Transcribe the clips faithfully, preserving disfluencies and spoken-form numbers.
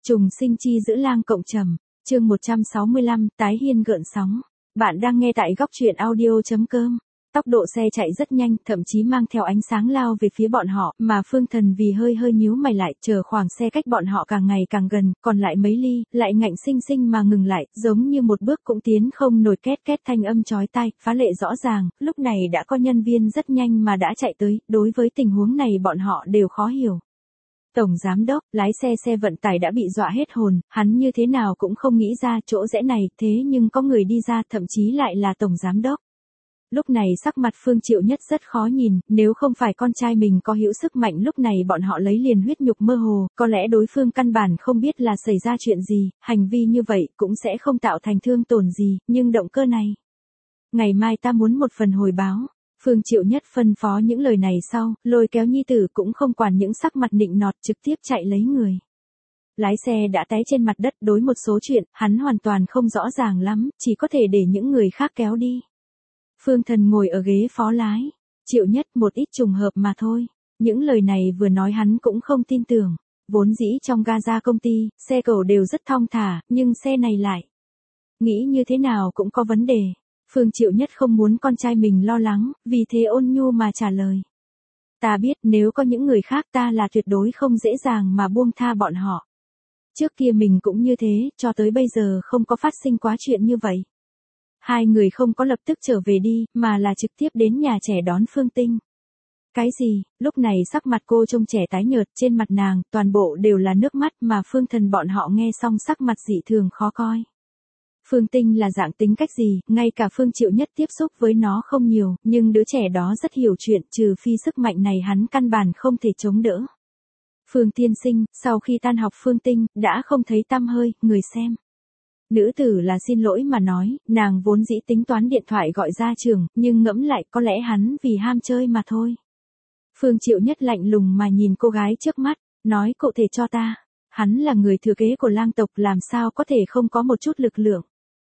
Trùng sinh chi giữ lang cộng trầm, chương một trăm sáu mươi lăm, tái hiên gợn sóng. Bạn đang nghe tại góc truyện audio.com. Tốc độ xe chạy rất nhanh, thậm chí mang theo ánh sáng lao về phía bọn họ, mà Phương Thần vì hơi hơi nhíu mày lại, chờ khoảng xe cách bọn họ càng ngày càng gần, còn lại mấy ly, lại ngạnh sinh sinh mà ngừng lại, giống như một bước cũng tiến không nổi, két két thanh âm chói tai, phá lệ rõ ràng, lúc này đã có nhân viên rất nhanh mà đã chạy tới, đối với tình huống này bọn họ đều khó hiểu. Tổng giám đốc, lái xe xe vận tải đã bị dọa hết hồn, hắn như thế nào cũng không nghĩ ra chỗ rẽ này, thế nhưng có người đi ra, thậm chí lại là tổng giám đốc. Lúc này sắc mặt Phương Triệu Nhất rất khó nhìn, nếu không phải con trai mình có hữu sức mạnh lúc này bọn họ lấy liền huyết nhục mơ hồ, có lẽ đối phương căn bản không biết là xảy ra chuyện gì, hành vi như vậy cũng sẽ không tạo thành thương tổn gì, nhưng động cơ này. Ngày mai ta muốn một phần hồi báo. Phương Triệu Nhất phân phó những lời này sau, lôi kéo nhi tử cũng không quản những sắc mặt nịnh nọt trực tiếp chạy lấy người. Lái xe đã té trên mặt đất, đối một số chuyện, hắn hoàn toàn không rõ ràng lắm, chỉ có thể để những người khác kéo đi. Phương Thần ngồi ở ghế phó lái. Triệu Nhất một ít trùng hợp mà thôi. Những lời này vừa nói hắn cũng không tin tưởng. Vốn dĩ trong gaza công ty, xe cẩu đều rất thong thả, nhưng xe này lại. Nghĩ như thế nào cũng có vấn đề. Phương Triệu Nhất không muốn con trai mình lo lắng, vì thế ôn nhu mà trả lời. Ta biết nếu có những người khác ta là tuyệt đối không dễ dàng mà buông tha bọn họ. Trước kia mình cũng như thế, cho tới bây giờ không có phát sinh quá chuyện như vậy. Hai người không có lập tức trở về đi, mà là trực tiếp đến nhà trẻ đón Phương Tinh. Cái gì? Lúc này sắc mặt cô trông trẻ tái nhợt, trên mặt nàng, toàn bộ đều là nước mắt mà Phương Thần bọn họ nghe xong sắc mặt dị thường khó coi. Phương Tinh là dạng tính cách gì, ngay cả Phương Triệu Nhất tiếp xúc với nó không nhiều, nhưng đứa trẻ đó rất hiểu chuyện, trừ phi sức mạnh này hắn căn bản không thể chống đỡ. Phương tiên sinh, sau khi tan học Phương Tinh, đã không thấy tăm hơi, người xem. Nữ tử là xin lỗi mà nói, nàng vốn dĩ tính toán điện thoại gọi ra trường, nhưng ngẫm lại có lẽ hắn vì ham chơi mà thôi. Phương Triệu Nhất lạnh lùng mà nhìn cô gái trước mắt, nói cụ thể cho ta, hắn là người thừa kế của lang tộc làm sao có thể không có một chút lực lượng.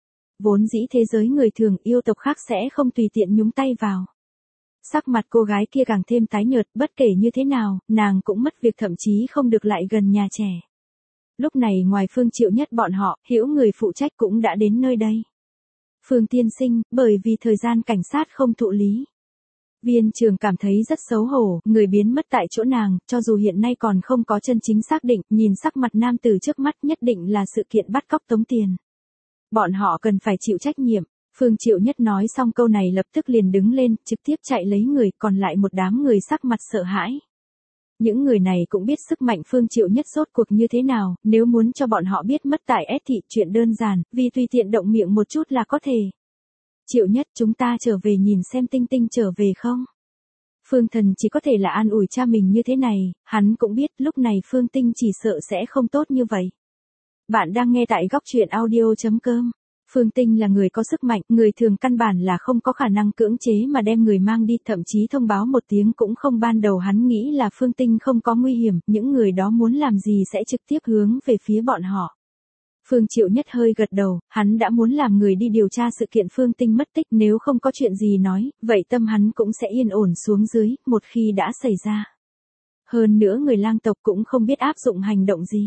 Vốn dĩ thế giới người thường yêu tộc khác sẽ không tùy tiện nhúng tay vào. Sắc mặt cô gái kia càng thêm tái nhợt, bất kể như thế nào, nàng cũng mất việc thậm chí không được lại gần nhà trẻ. Lúc này ngoài Phương Triệu Nhất bọn họ, hữu người phụ trách cũng đã đến nơi đây. Phương tiên sinh, bởi vì thời gian cảnh sát không thụ lý. Viên trường cảm thấy rất xấu hổ, người biến mất tại chỗ nàng, cho dù hiện nay còn không có chân chính xác định, nhìn sắc mặt nam tử trước mắt nhất định là sự kiện bắt cóc tống tiền. Bọn họ cần phải chịu trách nhiệm. Phương Triệu Nhất nói xong câu này lập tức liền đứng lên, trực tiếp chạy lấy người, còn lại một đám người sắc mặt sợ hãi. Những người này cũng biết sức mạnh Phương Triệu Nhất rốt cuộc như thế nào, nếu muốn cho bọn họ biết mất tại S thị chuyện đơn giản, vì tùy tiện động miệng một chút là có thể. Triệu Nhất, chúng ta trở về nhìn xem Tinh Tinh trở về không? Phương Thần chỉ có thể là an ủi cha mình như thế này, hắn cũng biết lúc này Phương Tinh chỉ sợ sẽ không tốt như vậy. Bạn đang nghe tại góc truyện audio.com. Phương Tinh là người có sức mạnh, người thường căn bản là không có khả năng cưỡng chế mà đem người mang đi, thậm chí thông báo một tiếng cũng không. Ban đầu hắn nghĩ là Phương Tinh không có nguy hiểm, những người đó muốn làm gì sẽ trực tiếp hướng về phía bọn họ. Phương Triệu Nhất hơi gật đầu, hắn đã muốn làm người đi điều tra sự kiện Phương Tinh mất tích, nếu không có chuyện gì nói, vậy tâm hắn cũng sẽ yên ổn xuống dưới, một khi đã xảy ra. Hơn nữa người lang tộc cũng không biết áp dụng hành động gì.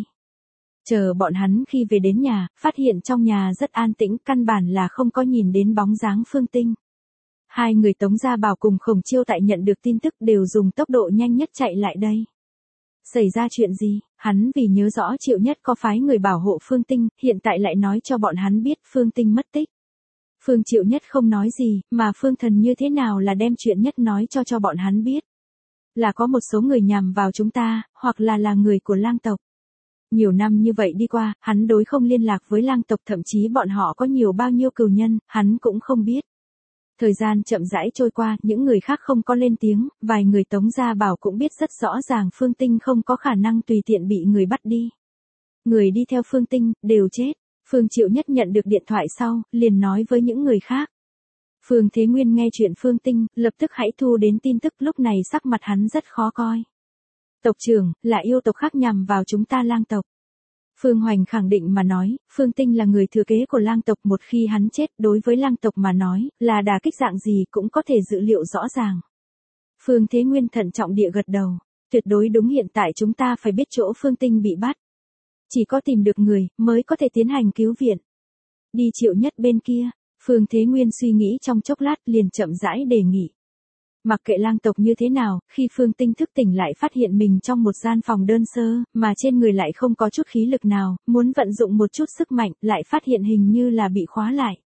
Chờ bọn hắn khi về đến nhà, phát hiện trong nhà rất an tĩnh, căn bản là không có nhìn đến bóng dáng Phương Tinh. Hai người Tống Gia Bảo cùng Khổng Chiêu tại nhận được tin tức đều dùng tốc độ nhanh nhất chạy lại đây. Xảy ra chuyện gì? Hắn vì nhớ rõ Triệu Nhất có phái người bảo hộ Phương Tinh, hiện tại lại nói cho bọn hắn biết Phương Tinh mất tích. Phương Triệu Nhất không nói gì, mà Phương Thần như thế nào là đem chuyện nhất nói cho cho bọn hắn biết. Là có một số người nhằm vào chúng ta, hoặc là là người của lang tộc. Nhiều năm như vậy đi qua, hắn đối không liên lạc với lang tộc, thậm chí bọn họ có nhiều bao nhiêu cừu nhân, hắn cũng không biết. Thời gian chậm rãi trôi qua, những người khác không có lên tiếng, vài người Tống Gia Bảo cũng biết rất rõ ràng Phương Tinh không có khả năng tùy tiện bị người bắt đi. Người đi theo Phương Tinh, đều chết. Phương Triệu Nhất nhận được điện thoại sau, liền nói với những người khác. Phương Thế Nguyên nghe chuyện Phương Tinh, lập tức hãy thu đến tin tức, lúc này sắc mặt hắn rất khó coi. Tộc trưởng, là yêu tộc khác nhằm vào chúng ta lang tộc. Phương Hoành khẳng định mà nói, Phương Tinh là người thừa kế của lang tộc, một khi hắn chết, đối với lang tộc mà nói, là đả kích dạng gì cũng có thể dự liệu rõ ràng. Phương Thế Nguyên thận trọng địa gật đầu, tuyệt đối đúng, hiện tại chúng ta phải biết chỗ Phương Tinh bị bắt. chỉ có tìm được người, mới có thể tiến hành cứu viện. Đi Triệu Nhất bên kia, Phương Thế Nguyên suy nghĩ trong chốc lát liền chậm rãi đề nghị. Mặc kệ lang tộc như thế nào, khi Phương Tinh thức tỉnh lại phát hiện mình trong một gian phòng đơn sơ, mà trên người lại không có chút khí lực nào, muốn vận dụng một chút sức mạnh, lại phát hiện hình như là bị khóa lại.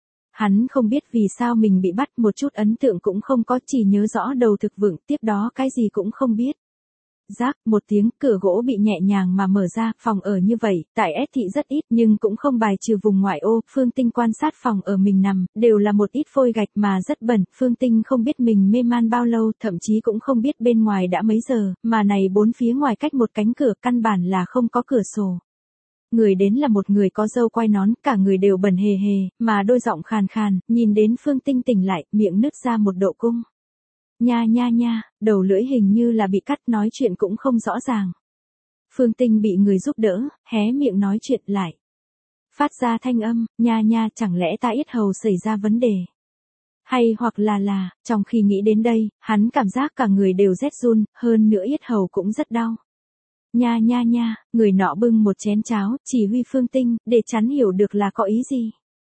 Hắn không biết vì sao mình bị bắt, một chút ấn tượng cũng không có, chỉ nhớ rõ đầu thực vững, tiếp đó cái gì cũng không biết. Rác, một tiếng, cửa gỗ bị nhẹ nhàng mà mở ra, phòng ở như vậy, tại S thị rất ít nhưng cũng không bài trừ vùng ngoại ô, Phương Tinh quan sát phòng ở mình nằm, đều là một ít phôi gạch mà rất bẩn, Phương Tinh không biết mình mê man bao lâu, thậm chí cũng không biết bên ngoài đã mấy giờ, mà này bốn phía ngoài cách một cánh cửa, căn bản là không có cửa sổ. Người đến là một người có râu quai nón, cả người đều bẩn hề hề, mà đôi giọng khàn khàn, nhìn đến Phương Tinh tỉnh lại, miệng nứt ra một độ cung. Nha nha nha, đầu lưỡi hình như là bị cắt, nói chuyện cũng không rõ ràng. Phương Tinh bị người giúp đỡ, hé miệng nói chuyện lại. Phát ra thanh âm, nha nha, chẳng lẽ ta yết hầu xảy ra vấn đề? Hay hoặc là là, trong khi nghĩ đến đây, hắn cảm giác cả người đều rét run, hơn nữa yết hầu cũng rất đau. Nha nha nha, người nọ bưng một chén cháo, chỉ huy Phương Tinh, để chắn hiểu được là có ý gì.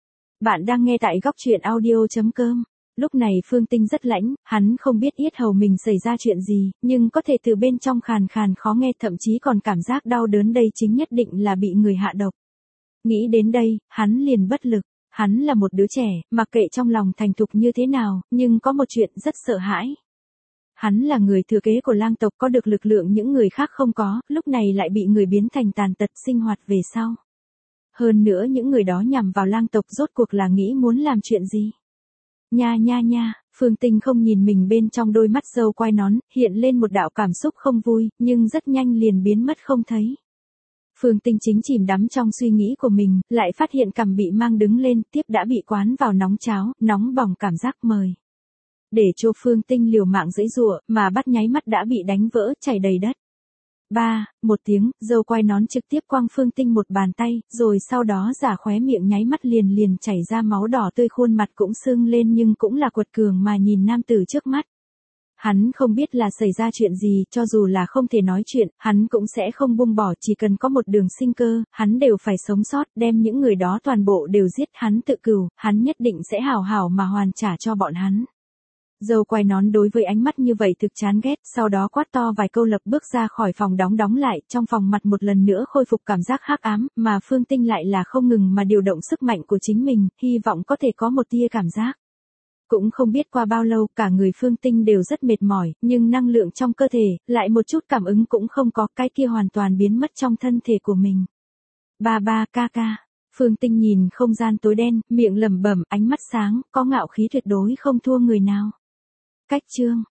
Bạn đang nghe tại góc truyện audio chấm com. Lúc này Phương Tinh rất lãnh, hắn không biết yết hầu mình xảy ra chuyện gì, nhưng có thể từ bên trong khàn khàn khó nghe, thậm chí còn cảm giác đau đớn, đây chính nhất định là bị người hạ độc. Nghĩ đến đây, hắn liền bất lực. Hắn là một đứa trẻ, mặc kệ trong lòng thành thục như thế nào, nhưng có một chuyện rất sợ hãi. Hắn là người thừa kế của lang tộc, có được lực lượng những người khác không có, lúc này lại bị người biến thành tàn tật sinh hoạt về sau. Hơn nữa những người đó nhằm vào lang tộc rốt cuộc là nghĩ muốn làm chuyện gì? Nha nha nha, Phương Tinh không nhìn mình bên trong đôi mắt râu quai nón, hiện lên một đạo cảm xúc không vui, nhưng rất nhanh liền biến mất không thấy. Phương Tinh chính chìm đắm trong suy nghĩ của mình, lại phát hiện cằm bị mang đứng lên, tiếp đã bị quán vào nóng cháo, nóng bỏng cảm giác mời. Để cho Phương Tinh liều mạng giãy giụa, mà bắt nháy mắt đã bị đánh vỡ, chảy đầy đất. Ba, một tiếng, râu quai nón trực tiếp quăng Phương Tinh một bàn tay, rồi sau đó giả khóe miệng nháy mắt liền liền chảy ra máu đỏ tươi, khuôn mặt cũng sưng lên nhưng cũng là quật cường mà nhìn nam tử trước mắt. Hắn không biết là xảy ra chuyện gì, cho dù là không thể nói chuyện, hắn cũng sẽ không buông bỏ, chỉ cần có một đường sinh cơ, hắn đều phải sống sót, đem những người đó toàn bộ đều giết, hắn tự cửu, hắn nhất định sẽ hảo hảo mà hoàn trả cho bọn hắn. Dâu quai nón đối với ánh mắt như vậy thực chán ghét, sau đó quát to vài câu lập bước ra khỏi phòng, đóng đóng lại, trong phòng mặt một lần nữa khôi phục cảm giác hắc ám, mà Phương Tinh lại là không ngừng mà điều động sức mạnh của chính mình, hy vọng có thể có một tia cảm giác. Cũng không biết qua bao lâu, cả người Phương Tinh đều rất mệt mỏi, nhưng năng lượng trong cơ thể, lại một chút cảm ứng cũng không có, cái kia hoàn toàn biến mất trong thân thể của mình. Ba ba ca ca. Phương Tinh nhìn không gian tối đen, miệng lẩm bẩm, ánh mắt sáng, có ngạo khí tuyệt đối không thua người nào. Cách chương